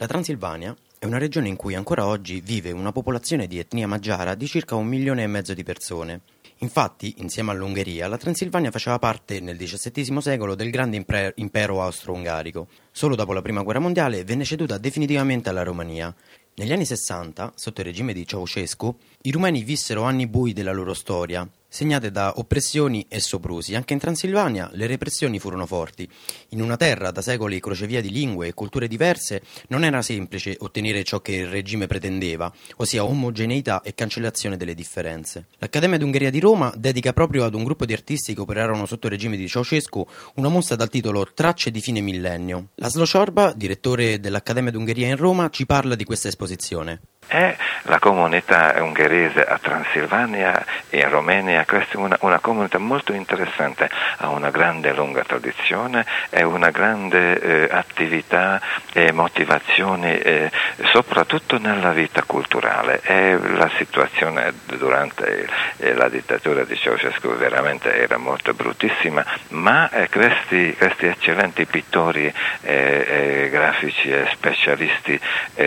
La Transilvania è una regione in cui ancora oggi vive una popolazione di etnia magiara di circa 1,5 milioni di persone. Infatti, insieme all'Ungheria, la Transilvania faceva parte nel XVII secolo del grande impero austro-ungarico. Solo dopo la Prima Guerra Mondiale venne ceduta definitivamente alla Romania. Negli anni 60, sotto il regime di Ceausescu, i rumeni vissero anni bui della loro storia, segnate da oppressioni e soprusi. Anche in Transilvania le repressioni furono forti. In una terra da secoli crocevia di lingue e culture diverse, non era semplice ottenere ciò che il regime pretendeva, ossia omogeneità e cancellazione delle differenze. L'Accademia d'Ungheria di Roma dedica proprio ad un gruppo di artisti che operarono sotto il regime di Ceausescu una mostra dal titolo Tracce di fine millennio. Laszlo Ciorba, direttore dell'Accademia d'Ungheria in Roma, ci parla di questa esposizione. È la comunità ungherese a Transilvania e in Romania, questa è una comunità molto interessante, ha una grande lunga tradizione e una grande attività e motivazioni soprattutto nella vita culturale. E la situazione durante la dittatura di Ceausescu veramente era molto bruttissima, ma questi eccellenti pittori grafici e specialisti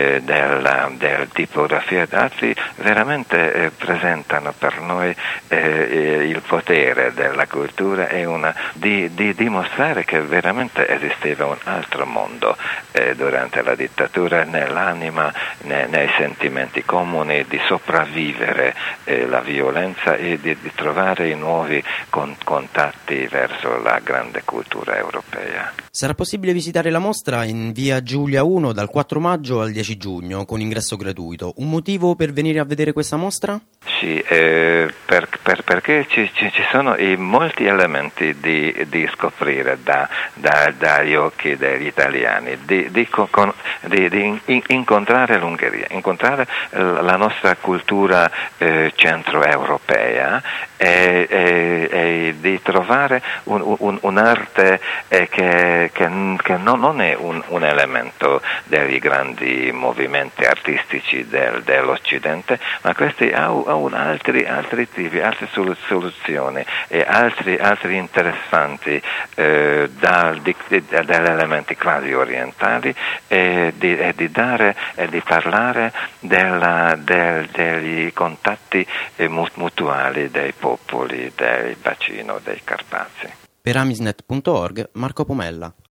del tipografia d'arte veramente presentano per noi il potere della cultura e di dimostrare che veramente esisteva un altro mondo durante la dittatura, nell'anima, nei sentimenti comuni, di sopravvivere la violenza e di trovare i nuovi contatti verso la grande cultura europea. Sarà possibile visitare la mostra in via Giulia 1 dal 4 maggio al 10 giugno con ingresso gratuito. Un motivo per venire a vedere questa mostra? Sì, perché ci sono molti elementi di scoprire dagli occhi degli italiani, di incontrare l'Ungheria, incontrare la nostra cultura centroeuropea e di trovare un'arte che non è un elemento degli grandi movimenti artistici dell'Occidente, ma questi ha altri tipi, altre soluzioni e altri interessanti dagli elementi quasi orientali e di dare e di parlare degli contatti mutuali dei popoli del bacino dei Carpazi. Per amisnet.org, Marco Pomella.